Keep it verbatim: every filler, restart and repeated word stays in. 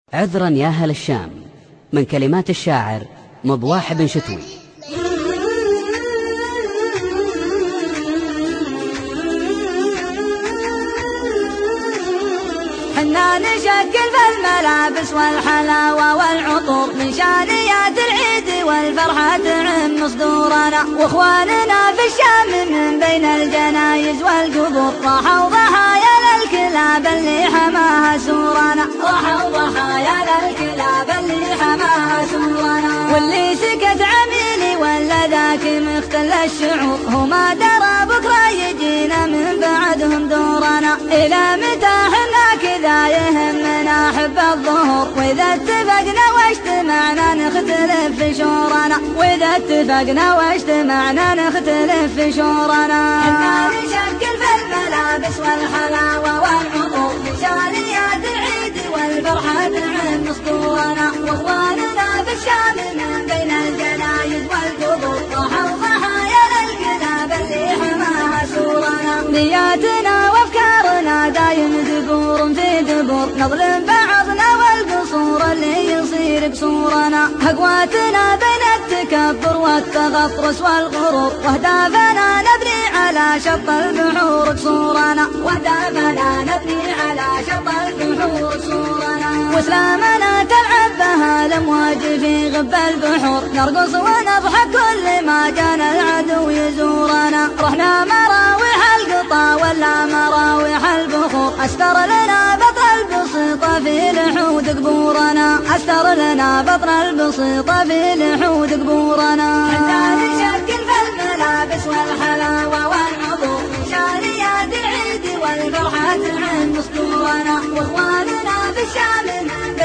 عذرا يا أهل الشام، من كلمات الشاعر مضواح بن شتوي. حنا نشكل في الملابس والحلاوة والعطور من شانيات العيد والفرحة تعم صدورنا، واخواننا في الشام من بين الجنايز والقبور راحوا ضحايا للكلاب اللي حماها سورنا، راحوا ضحايا للكلاب اللي حماها سورنا. واللي سكت عميلي ولا ذاك مختل الشعور هو ما درى بكره يجينا من بعدهم دورنا. إلى متى حنا كذا يهمنا حب الظهور، وإذا اتفقنا واجتمعنا نختلف في شورنا، وإذا اتفقنا واجتمعنا نختلف في شورنا. حنا نشكل في الملابس والحلاوة والعطور من شانيات العيد والفرحة تعم صدورنا، واخواننا في الشام من بين الجنايز والقبور راحوا ضحايا للكلاب اللي حماها سورنا. نياتنا وافكارنا دايم دبور في دبور، نظلم بعضنا والقصور اللي يصير بصورنا، اقواتنا بين التكبر والتغطرس والغرور، واهدافنا نبني على شط البحور قصورنا، واهدافنا نبني على شط البحور قصورنا. واسلامنا تلعب بها الامواج في غب البحور، نرقص ونضحك كل ما كان العدو يزورنا. رحنا مراوح القطا ولا مراوح البخور، استر لنا بطن البسيطة في لحود قبورنا، استر لنا بطن البسيطة في لحود قبورنا. حتى نشكل في الملابس والحلاوة والعطور من شانيات العيد والفرحة تعم صدورنا، واخواننا في الشام